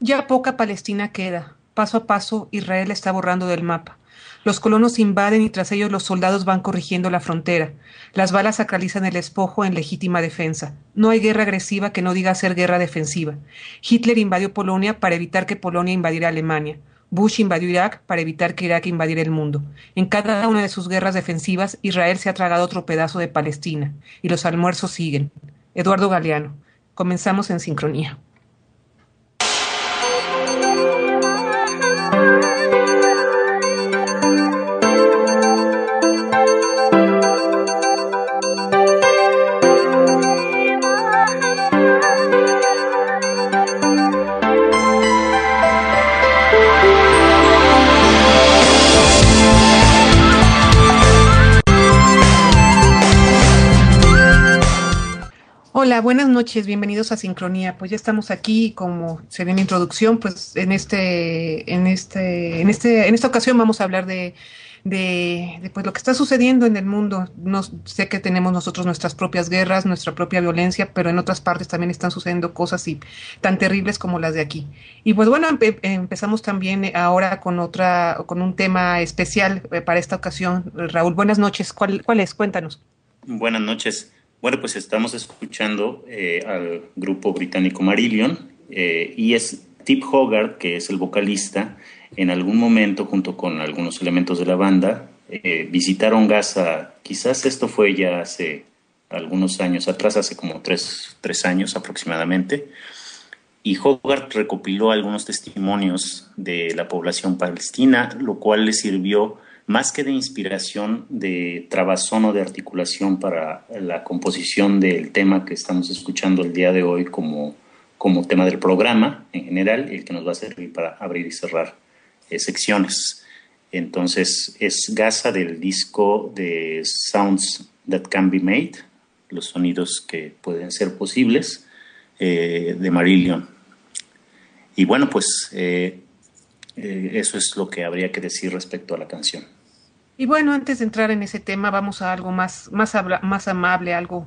Ya poca Palestina queda. Paso a paso, Israel la está borrando del mapa. Los colonos invaden y tras ellos los soldados van corrigiendo la frontera. Las balas sacralizan el despojo en legítima defensa. No hay guerra agresiva que no diga ser guerra defensiva. Hitler invadió Polonia para evitar que Polonia invadiera Alemania. Bush invadió Irak para evitar que Irak invadiera el mundo. En cada una de sus guerras defensivas, Israel se ha tragado otro pedazo de Palestina. Y los almuerzos siguen. Eduardo Galeano. Comenzamos en sincronía. Hola, buenas noches, bienvenidos a Sincronía. Pues ya estamos aquí, como se ve en la introducción, pues en esta ocasión vamos a hablar de pues lo que está sucediendo en el mundo. No sé que tenemos nosotros nuestras propias guerras, nuestra propia violencia, pero en otras partes también están sucediendo cosas tan terribles como las de aquí. Y pues bueno, empezamos también ahora con un tema especial para esta ocasión. Raúl, buenas noches. ¿Cuál es? Cuéntanos. Buenas noches. Bueno, pues estamos escuchando al grupo británico Marillion y es Tip Hogarth, que es el vocalista. En algún momento, junto con algunos elementos de la banda, visitaron Gaza. Quizás esto fue ya hace algunos años atrás, hace como tres años aproximadamente. Y Hogarth recopiló algunos testimonios de la población palestina, lo cual le sirvió más que de inspiración, de trabazón o de articulación para la composición del tema que estamos escuchando el día de hoy como tema del programa en general, el que nos va a servir para abrir y cerrar secciones. Entonces es Gaza del disco de Sounds That Can Be Made, los sonidos que pueden ser posibles, de Marillion. Y bueno, pues eso es lo que habría que decir respecto a la canción. Y bueno, antes de entrar en ese tema, vamos a algo más amable, algo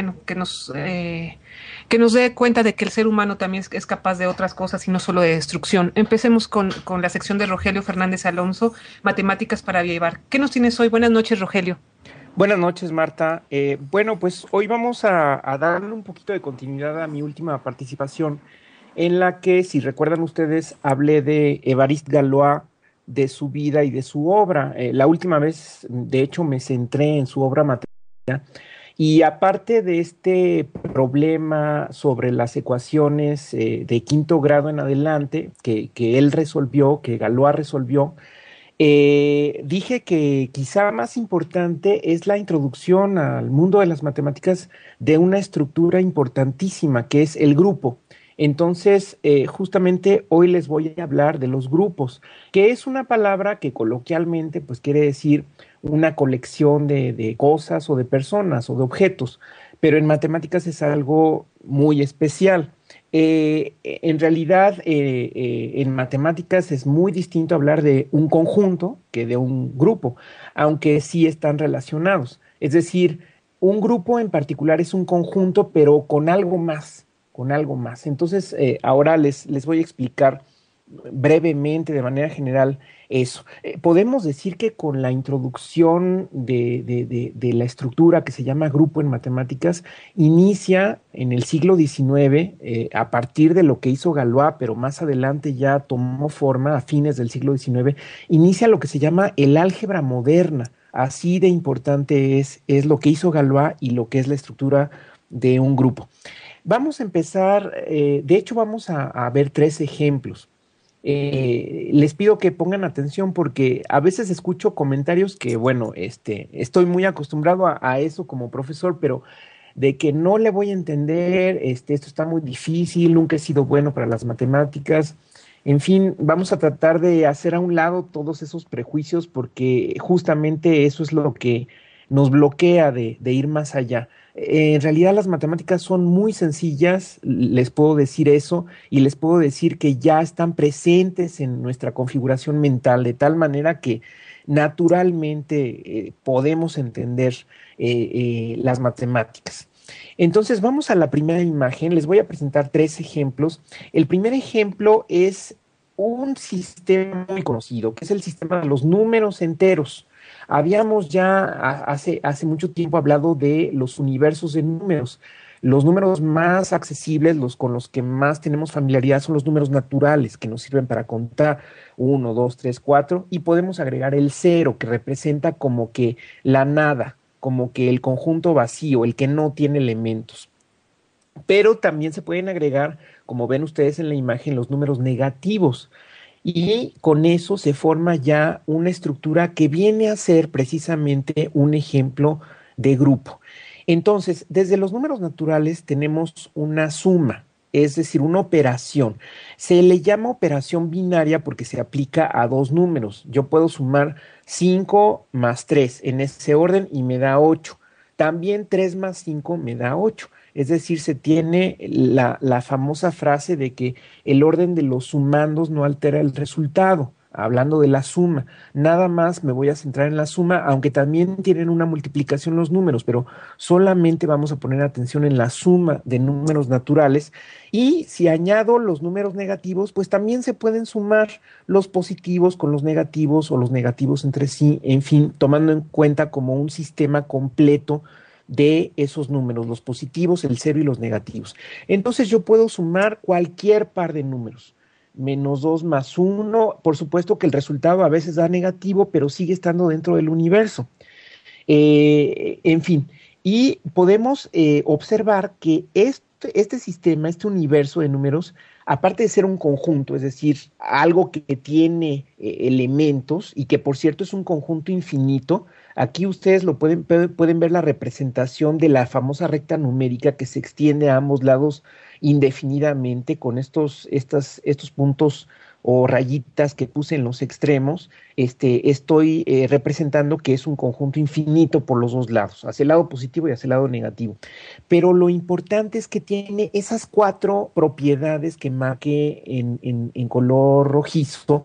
que nos dé cuenta de que el ser humano también es capaz de otras cosas y no solo de destrucción. Empecemos con la sección de Rogelio Fernández Alonso, Matemáticas para Llevar. ¿Qué nos tienes hoy? Buenas noches, Rogelio. Buenas noches, Marta. Bueno, pues hoy vamos a darle un poquito de continuidad a mi última participación, en la que, si recuerdan ustedes, hablé de Évariste Galois, de su vida y de su obra. La última vez, de hecho, me centré en su obra matemática, y aparte de este problema sobre las ecuaciones de quinto grado en adelante, que él resolvió, que Galois resolvió, dije que quizá más importante es la introducción al mundo de las matemáticas de una estructura importantísima, que es el grupo. Entonces, justamente hoy les voy a hablar de los grupos, que es una palabra que coloquialmente pues quiere decir una colección de cosas o de personas o de objetos, pero en matemáticas es algo muy especial. En realidad, en matemáticas es muy distinto hablar de un conjunto que de un grupo, aunque sí están relacionados. Es decir, un grupo en particular es un conjunto, pero con algo más, con algo más. Entonces, ahora les voy a explicar brevemente, de manera general, eso. Podemos decir que con la introducción de la estructura que se llama grupo en matemáticas, inicia en el siglo XIX, a partir de lo que hizo Galois, pero más adelante ya tomó forma a fines del siglo XIX, inicia lo que se llama el álgebra moderna. Así de importante es lo que hizo Galois y lo que es la estructura de un grupo. Vamos a empezar, de hecho vamos a ver tres ejemplos. Les pido que pongan atención porque a veces escucho comentarios que, bueno, estoy muy acostumbrado a eso como profesor, pero de que no le voy a entender, esto está muy difícil, nunca he sido bueno para las matemáticas. En fin, vamos a tratar de hacer a un lado todos esos prejuicios porque justamente eso es lo que nos bloquea de ir más allá. En realidad las matemáticas son muy sencillas, les puedo decir eso, y les puedo decir que ya están presentes en nuestra configuración mental, de tal manera que naturalmente podemos entender las matemáticas. Entonces vamos a la primera imagen, les voy a presentar 3 ejemplos. El primer ejemplo es un sistema muy conocido, que es el sistema de los números enteros. Habíamos ya hace mucho tiempo hablado de los universos de números. Los números más accesibles, los con los que más tenemos familiaridad, son los números naturales, que nos sirven para contar 1, 2, 3, 4, y podemos agregar el cero, que representa como que la nada, como que el conjunto vacío, el que no tiene elementos. Pero también se pueden agregar, como ven ustedes en la imagen, los números negativos. Y con eso se forma ya una estructura que viene a ser precisamente un ejemplo de grupo. Entonces, desde los números naturales tenemos una suma, es decir, una operación. Se le llama operación binaria porque se aplica a 2 números. Yo puedo sumar 5 más 3 en ese orden y me da 8. También 3 más 5 me da 8. Es decir, se tiene la famosa frase de que el orden de los sumandos no altera el resultado, hablando de la suma. Nada más me voy a centrar en la suma, aunque también tienen una multiplicación los números, pero solamente vamos a poner atención en la suma de números naturales. Y si añado los números negativos, pues también se pueden sumar los positivos con los negativos o los negativos entre sí, en fin, tomando en cuenta como un sistema completo de esos números, los positivos, el cero y los negativos. Entonces yo puedo sumar cualquier par de números. Menos 2 más 1, por supuesto que el resultado a veces da negativo, pero sigue estando dentro del universo. En fin, y podemos observar que este sistema, este universo de números, aparte de ser un conjunto, es decir, algo que tiene elementos y que por cierto es un conjunto infinito, aquí ustedes pueden ver la representación de la famosa recta numérica que se extiende a ambos lados indefinidamente con estos puntos o rayitas que puse en los extremos. Estoy representando que es un conjunto infinito por los dos lados, hacia el lado positivo y hacia el lado negativo. Pero lo importante es que tiene esas 4 propiedades que marqué en color rojizo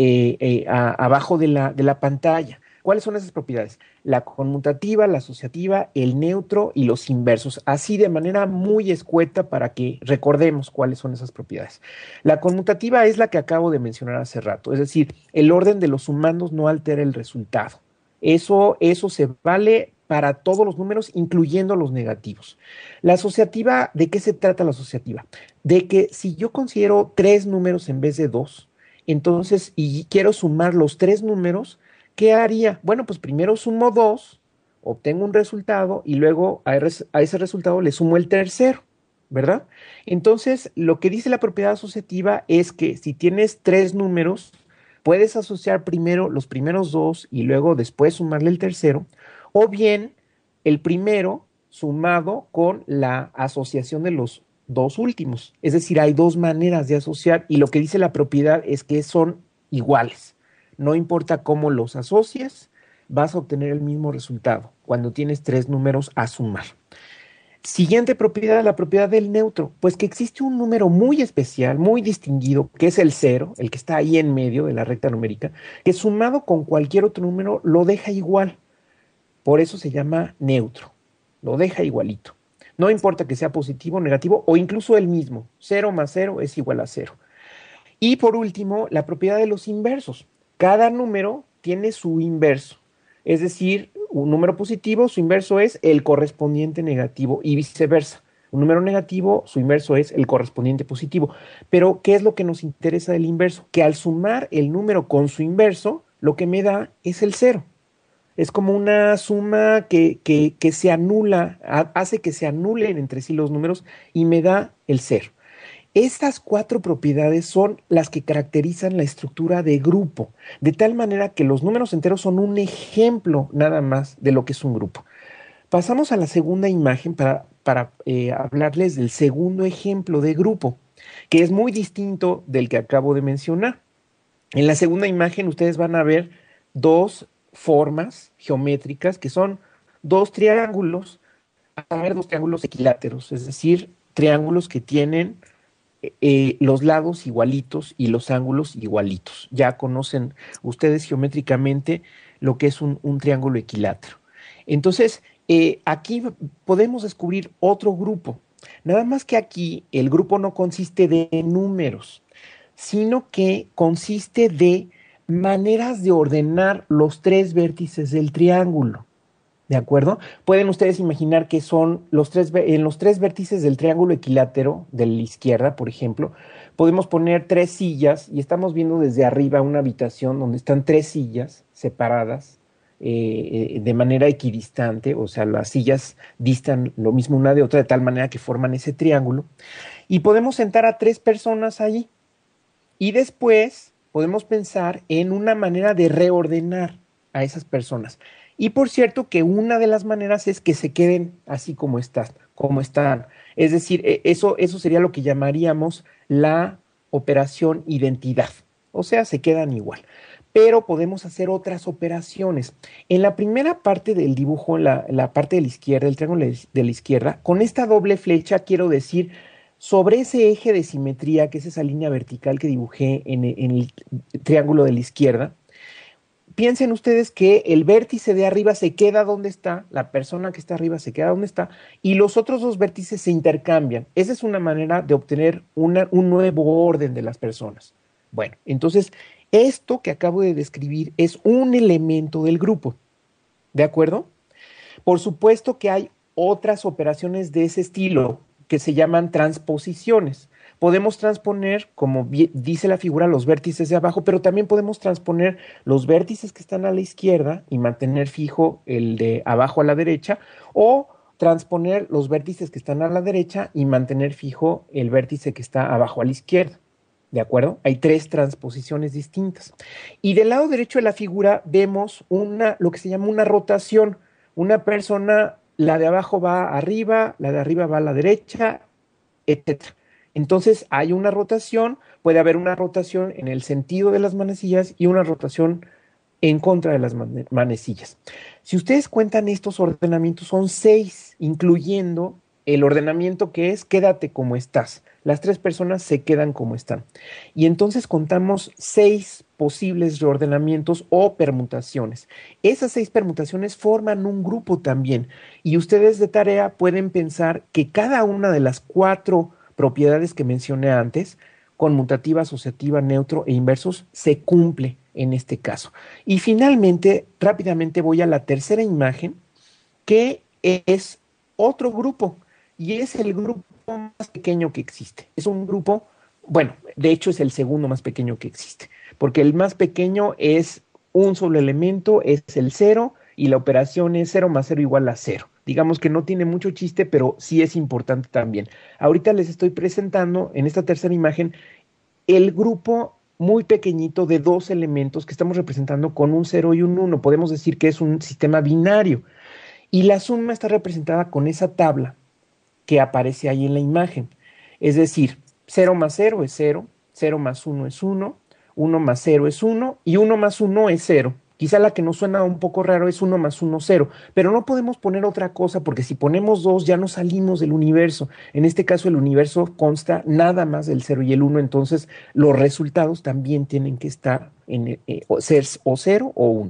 abajo de la pantalla. ¿Cuáles son esas propiedades? La conmutativa, la asociativa, el neutro y los inversos, así de manera muy escueta para que recordemos cuáles son esas propiedades. La conmutativa es la que acabo de mencionar hace rato, es decir, el orden de los sumandos no altera el resultado. Eso se vale para todos los números, incluyendo los negativos. La asociativa, ¿de qué se trata la asociativa? De que si yo considero 3 números en vez de 2, entonces, y quiero sumar los 3 números, ¿qué haría? Bueno, pues primero sumo 2, obtengo un resultado y luego a ese resultado le sumo el tercero, ¿verdad? Entonces, lo que dice la propiedad asociativa es que si tienes 3 números, puedes asociar primero los primeros 2 y luego después sumarle el tercero, o bien el primero sumado con la asociación de los 2 últimos. Es decir, hay 2 maneras de asociar y lo que dice la propiedad es que son iguales. No importa cómo los asocies, vas a obtener el mismo resultado cuando tienes 3 números a sumar. Siguiente propiedad, la propiedad del neutro. Pues que existe un número muy especial, muy distinguido, que es el 0, el que está ahí en medio de la recta numérica, que sumado con cualquier otro número lo deja igual. Por eso se llama neutro. Lo deja igualito. No importa que sea positivo, negativo o incluso el mismo. 0 más 0 es igual a 0. Y por último, la propiedad de los inversos. Cada número tiene su inverso. Es decir, un número positivo, su inverso es el correspondiente negativo y viceversa. Un número negativo, su inverso es el correspondiente positivo. Pero, ¿qué es lo que nos interesa del inverso? Que al sumar el número con su inverso, lo que me da es el 0. Es como una suma que se anula, hace que se anulen entre sí los números y me da el 0. Estas 4 propiedades son las que caracterizan la estructura de grupo, de tal manera que los números enteros son un ejemplo nada más de lo que es un grupo. Pasamos a la segunda imagen para hablarles del segundo ejemplo de grupo, que es muy distinto del que acabo de mencionar. En la segunda imagen ustedes van a ver 2 formas geométricas que son 2 triángulos, van a ver 2 triángulos equiláteros, es decir, triángulos que tienen los lados igualitos y los ángulos igualitos. Ya conocen ustedes geométricamente lo que es un triángulo equilátero. Entonces, aquí podemos descubrir otro grupo. Nada más que aquí el grupo no consiste de números, sino que consiste de maneras de ordenar los tres vértices del triángulo. ¿De acuerdo? Pueden ustedes imaginar que son en los tres vértices del triángulo equilátero de la izquierda, por ejemplo, podemos poner tres sillas y estamos viendo desde arriba una habitación donde están tres sillas separadas de manera equidistante, o sea, las sillas distan lo mismo una de otra de tal manera que forman ese triángulo y podemos sentar a tres personas allí y después podemos pensar en una manera de reordenar a esas personas. Y por cierto que una de las maneras es que se queden así como están. Es decir, eso sería lo que llamaríamos la operación identidad. O sea, se quedan igual. Pero podemos hacer otras operaciones. En la primera parte del dibujo, la parte de la izquierda, el triángulo de la izquierda, con esta doble flecha quiero decir, sobre ese eje de simetría, que es esa línea vertical que dibujé en el triángulo de la izquierda, piensen ustedes que el vértice de arriba se queda donde está, la persona que está arriba se queda donde está, y los otros dos vértices se intercambian. Esa es una manera de obtener un nuevo orden de las personas. Bueno, entonces, esto que acabo de describir es un elemento del grupo, ¿de acuerdo? Por supuesto que hay otras operaciones de ese estilo que se llaman transposiciones. Podemos transponer, como dice la figura, los vértices de abajo, pero también podemos transponer los vértices que están a la izquierda y mantener fijo el de abajo a la derecha, o transponer los vértices que están a la derecha y mantener fijo el vértice que está abajo a la izquierda. ¿De acuerdo? Hay tres transposiciones distintas. Y del lado derecho de la figura vemos lo que se llama una rotación. Una persona, la de abajo va arriba, la de arriba va a la derecha, etc. Entonces hay una rotación, puede haber una rotación en el sentido de las manecillas y una rotación en contra de las manecillas. Si ustedes cuentan estos ordenamientos, son 6, incluyendo el ordenamiento que es quédate como estás. Las tres personas se quedan como están. Y entonces contamos 6 posibles reordenamientos o permutaciones. Esas 6 permutaciones forman un grupo también. Y ustedes de tarea pueden pensar que cada una de las 4 propiedades que mencioné antes, conmutativa, asociativa, neutro e inversos, se cumple en este caso. Y finalmente, rápidamente voy a la tercera imagen, que es otro grupo, y es el grupo más pequeño que existe. Es un grupo, bueno, de hecho es el segundo más pequeño que existe, porque el más pequeño es un solo elemento, es el 0, y la operación es 0 más 0 igual a 0. Digamos que no tiene mucho chiste, pero sí es importante también. Ahorita les estoy presentando en esta tercera imagen el grupo muy pequeñito de 2 elementos que estamos representando con un 0 y un 1. Podemos decir que es un sistema binario. Y la suma está representada con esa tabla que aparece ahí en la imagen. Es decir, 0 más 0 es 0, 0 más 1 es 1, 1 más 0 es 1 y 1 más 1 es 0. Quizá la que nos suena un poco raro es 1 más 1, 0, pero no podemos poner otra cosa porque si ponemos 2 ya no salimos del universo. En este caso el universo consta nada más del 0 y el 1, entonces los resultados también tienen que estar ser o 0 o 1.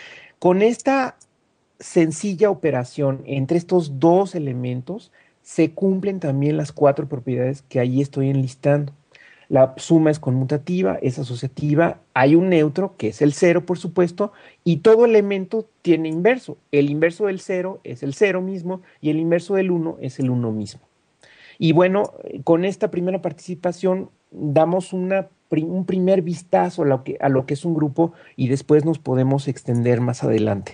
Con esta sencilla operación entre estos dos elementos se cumplen también las 4 propiedades que ahí estoy enlistando. La suma es conmutativa, es asociativa, hay un neutro, que es el 0, por supuesto, y todo elemento tiene inverso. El inverso del 0 es el 0 mismo y el inverso del 1 es el 1 mismo. Y bueno, con esta primera participación damos un primer vistazo a lo que es un grupo y después nos podemos extender más adelante.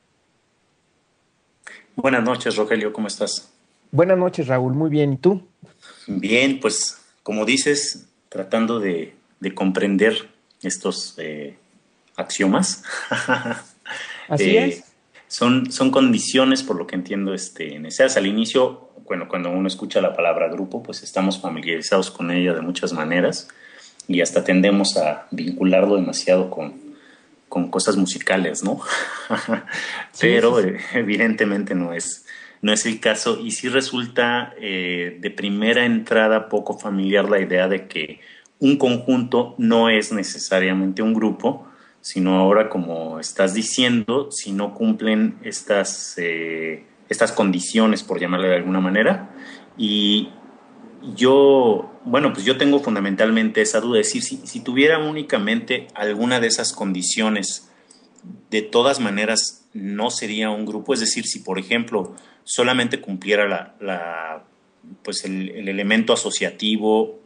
Buenas noches, Rogelio, ¿cómo estás? Buenas noches, Raúl, muy bien, ¿y tú? Bien, pues como dices, tratando de comprender estos axiomas. Así es. Son condiciones, por lo que entiendo, necesarias al inicio. Bueno, cuando uno escucha la palabra grupo, pues estamos familiarizados con ella de muchas maneras y hasta tendemos a vincularlo demasiado con cosas musicales, ¿no? Pero sí. Evidentemente no es el caso, y sí resulta de primera entrada poco familiar la idea de que un conjunto no es necesariamente un grupo, sino ahora, como estás diciendo, si no cumplen estas estas condiciones, por llamarle de alguna manera. Y yo, bueno, pues yo tengo fundamentalmente esa duda, es decir, si tuviera únicamente alguna de esas condiciones, de todas maneras no sería un grupo. Es decir, si por ejemplo solamente cumpliera pues el elemento asociativo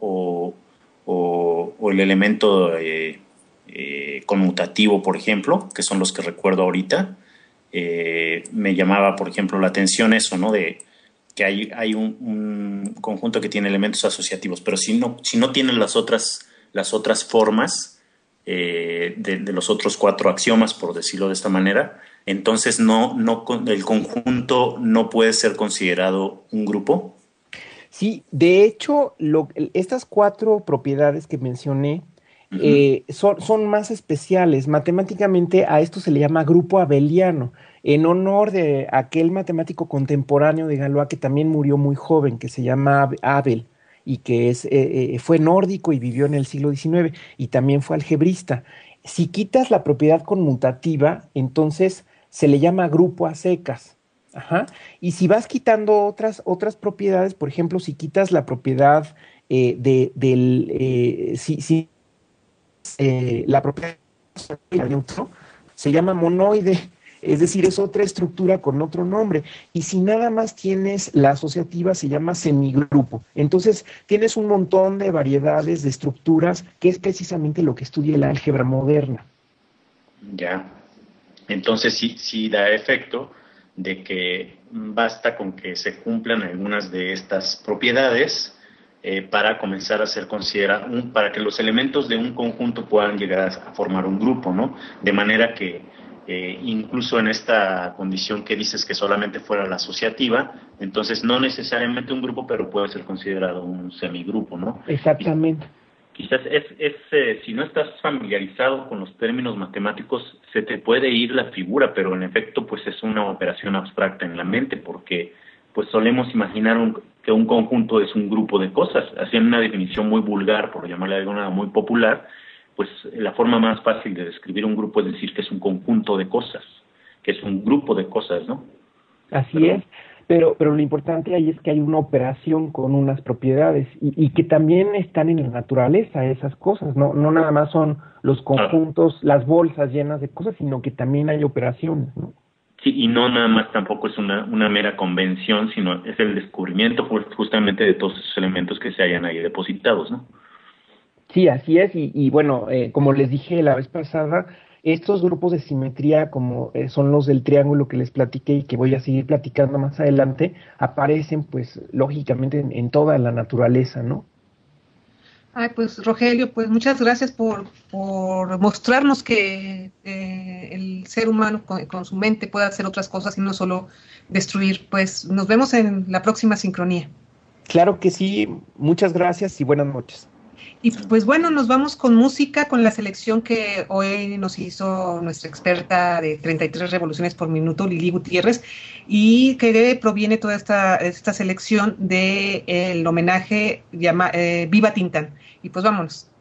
o el elemento conmutativo, por ejemplo, que son los que recuerdo ahorita, me llamaba, por ejemplo, la atención eso, ¿no? De que hay un conjunto que tiene elementos asociativos, pero si no tiene las otras formas de los otros 4 axiomas, por decirlo de esta manera, entonces el conjunto no puede ser considerado un grupo. Sí, de hecho, estas 4 propiedades que mencioné son más especiales. Matemáticamente a esto se le llama grupo abeliano, en honor de aquel matemático contemporáneo de Galois que también murió muy joven, que se llama Abel, y que fue nórdico y vivió en el siglo XIX, y también fue algebrista. Si quitas la propiedad conmutativa, entonces se le llama grupo a secas. Ajá. Y si vas quitando otras propiedades, por ejemplo, si quitas la propiedad la propiedad neutro, se llama monoide, es decir, es otra estructura con otro nombre. Y si nada más tienes la asociativa, se llama semigrupo. Entonces, tienes un montón de variedades de estructuras, que es precisamente lo que estudia el álgebra moderna. Ya. Entonces, sí da efecto de que basta con que se cumplan algunas de estas propiedades para comenzar a ser para que los elementos de un conjunto puedan llegar a formar un grupo, ¿no? De manera que incluso en esta condición que dices que solamente fuera la asociativa, entonces no necesariamente un grupo, pero puede ser considerado un semigrupo, ¿no? Exactamente. Quizás si no estás familiarizado con los términos matemáticos, se te puede ir la figura, pero en efecto pues es una operación abstracta en la mente, porque pues solemos imaginar que un conjunto es un grupo de cosas. Haciendo una definición muy vulgar, por llamarle de alguna muy popular, pues la forma más fácil de describir un grupo es decir que es un conjunto de cosas, que es un grupo de cosas, ¿no? Así es. Pero lo importante ahí es que hay una operación con unas propiedades y que también están en la naturaleza esas cosas, no nada más son los conjuntos, las bolsas llenas de cosas, sino que también hay operaciones, ¿no? Sí, y no nada más tampoco es una mera convención, sino es el descubrimiento justamente de todos esos elementos que se hayan ahí depositados, ¿no? Sí, así es, y bueno, como les dije la vez pasada, estos grupos de simetría, como son los del triángulo que les platiqué y que voy a seguir platicando más adelante, aparecen pues lógicamente en toda la naturaleza, ¿no? Ay, pues Rogelio, pues muchas gracias por mostrarnos que el ser humano con su mente puede hacer otras cosas y no solo destruir. Pues nos vemos en la próxima sincronía. Claro que sí, muchas gracias y buenas noches. Y pues bueno, nos vamos con música, con la selección que hoy nos hizo nuestra experta de 33 revoluciones por minuto, Lili Gutiérrez, y que proviene toda esta selección del homenaje Viva Tintán. Y pues vámonos.